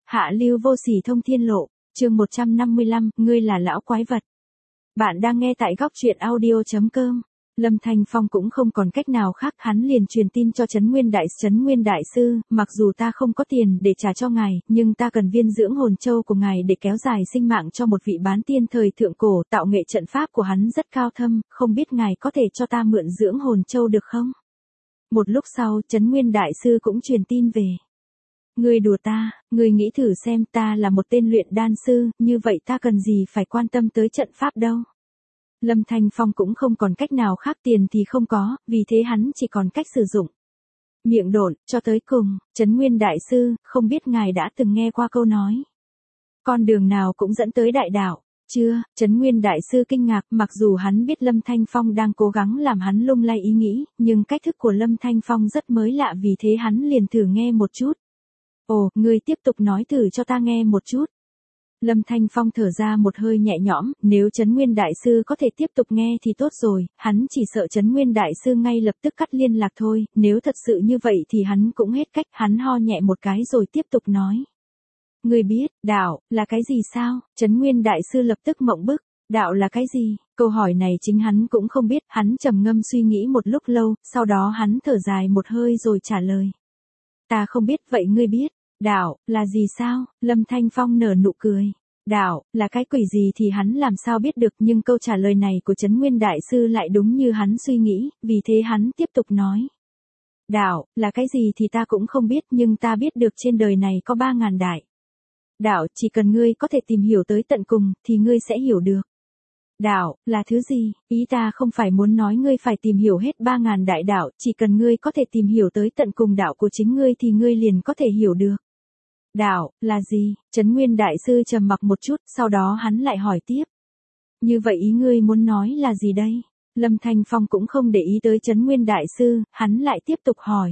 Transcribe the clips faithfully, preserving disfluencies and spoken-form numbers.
Hạ lưu vô sỉ thông thiên lộ, chương một trăm năm mươi lăm, ngươi là lão quái vật. Bạn đang nghe tại góc truyện audio chấm com. Lâm Thanh Phong cũng không còn cách nào khác, hắn liền truyền tin cho Trấn Nguyên Đại Trấn Nguyên Đại Sư, mặc dù ta không có tiền để trả cho ngài, nhưng ta cần viên dưỡng hồn châu của ngài để kéo dài sinh mạng cho một vị bán tiên thời thượng cổ, tạo nghệ trận pháp của hắn rất cao thâm, không biết ngài có thể cho ta mượn dưỡng hồn châu được không? Một lúc sau, Trấn Nguyên Đại Sư cũng truyền tin về. Ngươi đùa ta, ngươi nghĩ thử xem, ta là một tên luyện đan sư, như vậy ta cần gì phải quan tâm tới trận pháp đâu. Lâm Thanh Phong cũng không còn cách nào khác, tiền thì không có, vì thế hắn chỉ còn cách sử dụng miệng độn. Cho tới cùng, Trấn Nguyên Đại Sư, không biết ngài đã từng nghe qua câu nói, con đường nào cũng dẫn tới đại đạo, chưa? Trấn Nguyên Đại Sư kinh ngạc, mặc dù hắn biết Lâm Thanh Phong đang cố gắng làm hắn lung lay ý nghĩ, nhưng cách thức của Lâm Thanh Phong rất mới lạ, vì thế hắn liền thử nghe một chút. Ồ, ngươi tiếp tục nói thử cho ta nghe một chút. Lâm Thanh Phong thở ra một hơi nhẹ nhõm, nếu Trấn Nguyên Đại Sư có thể tiếp tục nghe thì tốt rồi, hắn chỉ sợ Trấn Nguyên Đại Sư ngay lập tức cắt liên lạc thôi, nếu thật sự như vậy thì hắn cũng hết cách, hắn ho nhẹ một cái rồi tiếp tục nói. Ngươi biết, đạo, là cái gì sao? Trấn Nguyên Đại Sư lập tức mộng bức, đạo là cái gì? Câu hỏi này chính hắn cũng không biết, hắn trầm ngâm suy nghĩ một lúc lâu, sau đó hắn thở dài một hơi rồi trả lời. Ta không biết, vậy ngươi biết. Đạo, là gì sao? Lâm Thanh Phong nở nụ cười. Đạo, là cái quỷ gì thì hắn làm sao biết được, nhưng câu trả lời này của Trấn Nguyên Đại Sư lại đúng như hắn suy nghĩ, vì thế hắn tiếp tục nói. Đạo, là cái gì thì ta cũng không biết, nhưng ta biết được trên đời này có ba ngàn đại đạo, chỉ cần ngươi có thể tìm hiểu tới tận cùng, thì ngươi sẽ hiểu được. Đạo, là thứ gì? Ý ta không phải muốn nói ngươi phải tìm hiểu hết ba ngàn đại đạo, chỉ cần ngươi có thể tìm hiểu tới tận cùng đạo của chính ngươi thì ngươi liền có thể hiểu được. Đạo, là gì? Trấn Nguyên Đại Sư trầm mặc một chút, sau đó hắn lại hỏi tiếp. Như vậy ý ngươi muốn nói là gì đây? Lâm Thanh Phong cũng không để ý tới Trấn Nguyên Đại Sư, hắn lại tiếp tục hỏi.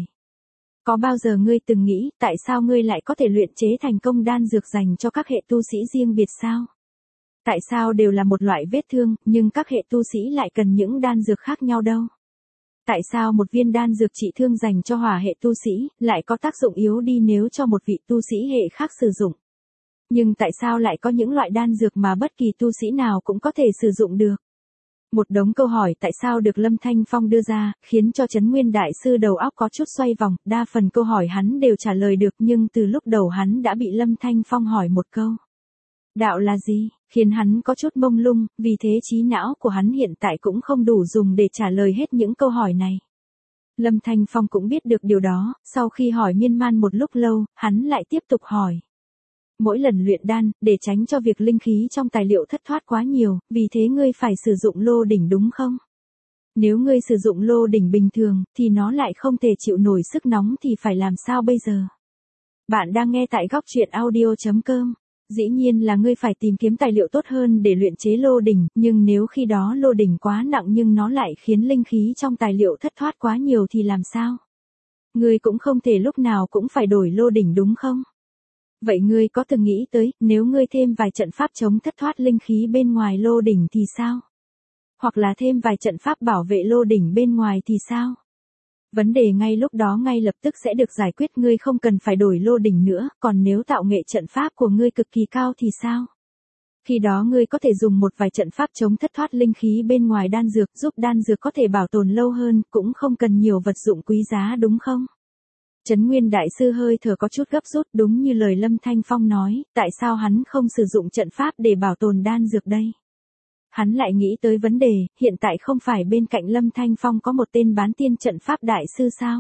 Có bao giờ ngươi từng nghĩ, tại sao ngươi lại có thể luyện chế thành công đan dược dành cho các hệ tu sĩ riêng biệt sao? Tại sao đều là một loại vết thương, nhưng các hệ tu sĩ lại cần những đan dược khác nhau đâu? Tại sao một viên đan dược trị thương dành cho hỏa hệ tu sĩ, lại có tác dụng yếu đi nếu cho một vị tu sĩ hệ khác sử dụng? Nhưng tại sao lại có những loại đan dược mà bất kỳ tu sĩ nào cũng có thể sử dụng được? Một đống câu hỏi tại sao được Lâm Thanh Phong đưa ra, khiến cho Trấn Nguyên Đại Sư đầu óc có chút xoay vòng, đa phần câu hỏi hắn đều trả lời được, nhưng từ lúc đầu hắn đã bị Lâm Thanh Phong hỏi một câu. Đạo là gì, khiến hắn có chút mông lung, vì thế trí não của hắn hiện tại cũng không đủ dùng để trả lời hết những câu hỏi này. Lâm Thanh Phong cũng biết được điều đó, sau khi hỏi miên man một lúc lâu, hắn lại tiếp tục hỏi. Mỗi lần luyện đan, để tránh cho việc linh khí trong tài liệu thất thoát quá nhiều, vì thế ngươi phải sử dụng lô đỉnh đúng không? Nếu ngươi sử dụng lô đỉnh bình thường, thì nó lại không thể chịu nổi sức nóng thì phải làm sao bây giờ? Bạn đang nghe tại góc truyện audio chấm com. Dĩ nhiên là ngươi phải tìm kiếm tài liệu tốt hơn để luyện chế lô đỉnh, nhưng nếu khi đó lô đỉnh quá nặng nhưng nó lại khiến linh khí trong tài liệu thất thoát quá nhiều thì làm sao? Ngươi cũng không thể lúc nào cũng phải đổi lô đỉnh đúng không? Vậy ngươi có từng nghĩ tới, nếu ngươi thêm vài trận pháp chống thất thoát linh khí bên ngoài lô đỉnh thì sao? Hoặc là thêm vài trận pháp bảo vệ lô đỉnh bên ngoài thì sao? Vấn đề ngay lúc đó ngay lập tức sẽ được giải quyết, ngươi không cần phải đổi lô đỉnh nữa, còn nếu tạo nghệ trận pháp của ngươi cực kỳ cao thì sao? Khi đó ngươi có thể dùng một vài trận pháp chống thất thoát linh khí bên ngoài đan dược, giúp đan dược có thể bảo tồn lâu hơn, cũng không cần nhiều vật dụng quý giá đúng không? Trấn Nguyên Đại Sư hơi thở có chút gấp rút, đúng như lời Lâm Thanh Phong nói, tại sao hắn không sử dụng trận pháp để bảo tồn đan dược đây? Hắn lại nghĩ tới vấn đề, hiện tại không phải bên cạnh Lâm Thanh Phong có một tên bán tiên trận pháp đại sư sao?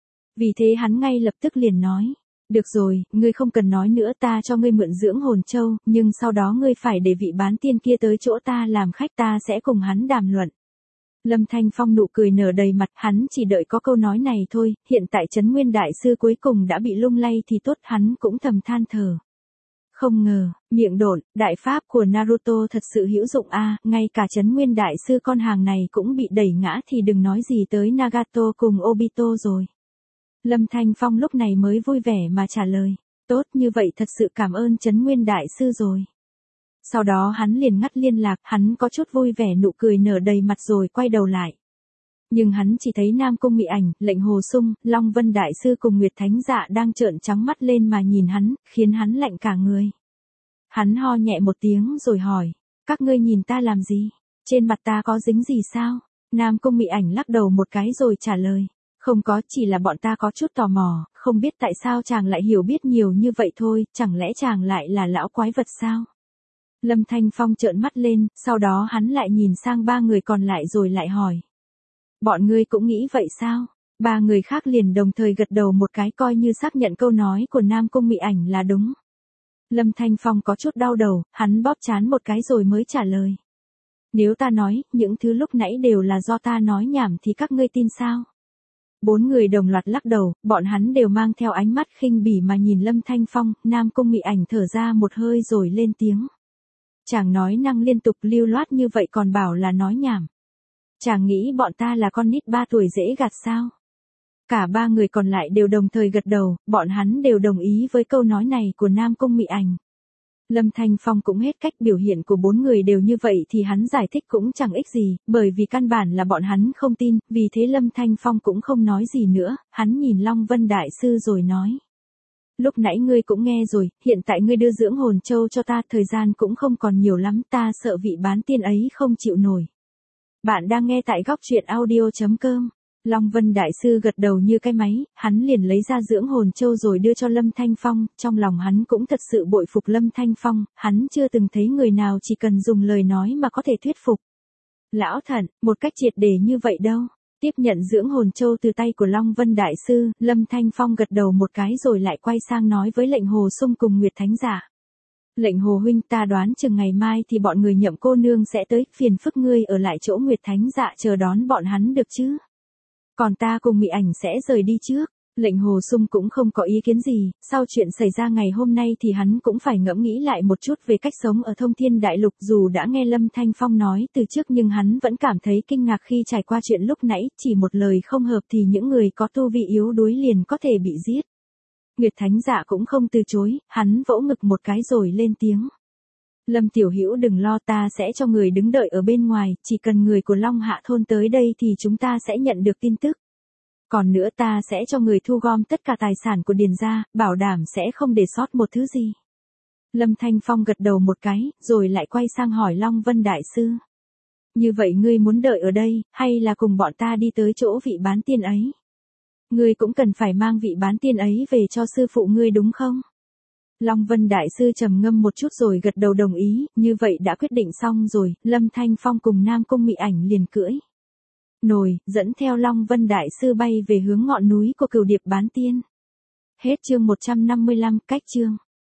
Vì thế hắn ngay lập tức liền nói, được rồi, ngươi không cần nói nữa, ta cho ngươi mượn dưỡng hồn châu, nhưng sau đó ngươi phải để vị bán tiên kia tới chỗ ta làm khách, ta sẽ cùng hắn đàm luận. Lâm Thanh Phong nụ cười nở đầy mặt, hắn chỉ đợi có câu nói này thôi, hiện tại Trấn Nguyên Đại Sư cuối cùng đã bị lung lay thì tốt, hắn cũng thầm than thở. Không ngờ, miệng độn, đại pháp của Naruto thật sự hữu dụng a, ngay cả Trấn Nguyên Đại Sư con hàng này cũng bị đẩy ngã thì đừng nói gì tới Nagato cùng Obito rồi. Lâm Thanh Phong lúc này mới vui vẻ mà trả lời, tốt, như vậy thật sự cảm ơn Trấn Nguyên Đại Sư rồi. Sau đó hắn liền ngắt liên lạc, hắn có chút vui vẻ, nụ cười nở đầy mặt rồi quay đầu lại. Nhưng hắn chỉ thấy Nam Cung Mị Ảnh, Lệnh Hồ Sung, Long Vân Đại Sư cùng Nguyệt Thánh Dạ đang trợn trắng mắt lên mà nhìn hắn, khiến hắn lạnh cả người. Hắn ho nhẹ một tiếng rồi hỏi, các ngươi nhìn ta làm gì? Trên mặt ta có dính gì sao? Nam Cung Mị Ảnh lắc đầu một cái rồi trả lời, không có, chỉ là bọn ta có chút tò mò, không biết tại sao chàng lại hiểu biết nhiều như vậy thôi, chẳng lẽ chàng lại là lão quái vật sao? Lâm Thanh Phong trợn mắt lên, sau đó hắn lại nhìn sang ba người còn lại rồi lại hỏi. Bọn ngươi cũng nghĩ vậy sao? Ba người khác liền đồng thời gật đầu một cái coi như xác nhận câu nói của Nam Cung Mị Ảnh là đúng. Lâm Thanh Phong có chút đau đầu, hắn bóp trán một cái rồi mới trả lời. Nếu ta nói, những thứ lúc nãy đều là do ta nói nhảm thì các ngươi tin sao? Bốn người đồng loạt lắc đầu, bọn hắn đều mang theo ánh mắt khinh bỉ mà nhìn Lâm Thanh Phong, Nam Cung Mị Ảnh thở ra một hơi rồi lên tiếng. Chàng nói năng liên tục lưu loát như vậy còn bảo là nói nhảm. Chàng nghĩ bọn ta là con nít ba tuổi dễ gạt sao? Cả ba người còn lại đều đồng thời gật đầu, bọn hắn đều đồng ý với câu nói này của Nam Cung Mị Ảnh. Lâm Thanh Phong cũng hết cách, biểu hiện của bốn người đều như vậy thì hắn giải thích cũng chẳng ích gì, bởi vì căn bản là bọn hắn không tin, vì thế Lâm Thanh Phong cũng không nói gì nữa, hắn nhìn Long Vân Đại Sư rồi nói. Lúc nãy ngươi cũng nghe rồi, hiện tại ngươi đưa dưỡng hồn châu cho ta, thời gian cũng không còn nhiều lắm, ta sợ vị bán tiên ấy không chịu nổi. Bạn đang nghe tại góc truyện audio chấm com. Long Vân Đại Sư gật đầu như cái máy, hắn liền lấy ra dưỡng hồn châu rồi đưa cho Lâm Thanh Phong, trong lòng hắn cũng thật sự bội phục Lâm Thanh Phong, hắn chưa từng thấy người nào chỉ cần dùng lời nói mà có thể thuyết phục. Lão Thận, một cách triệt để như vậy đâu. Tiếp nhận dưỡng hồn châu từ tay của Long Vân Đại Sư, Lâm Thanh Phong gật đầu một cái rồi lại quay sang nói với Lệnh Hồ Sung cùng Nguyệt Thánh Dạ. Lệnh Hồ huynh, ta đoán chừng ngày mai thì bọn người Nhậm cô nương sẽ tới, phiền phức ngươi ở lại chỗ Nguyệt Thánh Dạ chờ đón bọn hắn được chứ? Còn ta cùng Mị Ảnh sẽ rời đi trước. Lệnh Hồ Sung cũng không có ý kiến gì, sau chuyện xảy ra ngày hôm nay thì hắn cũng phải ngẫm nghĩ lại một chút về cách sống ở Thông Thiên Đại Lục, dù đã nghe Lâm Thanh Phong nói từ trước nhưng hắn vẫn cảm thấy kinh ngạc khi trải qua chuyện lúc nãy, chỉ một lời không hợp thì những người có tu vi yếu đuối liền có thể bị giết. Nguyệt Thánh Dạ cũng không từ chối, hắn vỗ ngực một cái rồi lên tiếng. Lâm Tiểu Hữu đừng lo, ta sẽ cho người đứng đợi ở bên ngoài, chỉ cần người của Long Hạ Thôn tới đây thì chúng ta sẽ nhận được tin tức. Còn nữa ta sẽ cho người thu gom tất cả tài sản của Điền gia, bảo đảm sẽ không để sót một thứ gì. Lâm Thanh Phong gật đầu một cái, rồi lại quay sang hỏi Long Vân Đại Sư. Như vậy ngươi muốn đợi ở đây, hay là cùng bọn ta đi tới chỗ vị bán tiên ấy? Ngươi cũng cần phải mang vị bán tiên ấy về cho sư phụ ngươi đúng không? Long Vân Đại Sư trầm ngâm một chút rồi gật đầu đồng ý, như vậy đã quyết định xong rồi, Lâm Thanh Phong cùng Nam Cung Mị Ảnh liền cưỡi nồi, dẫn theo Long Vân Đại Sư bay về hướng ngọn núi của Cửu Điệp bán tiên. Hết chương một trăm năm mươi lăm, cách chương.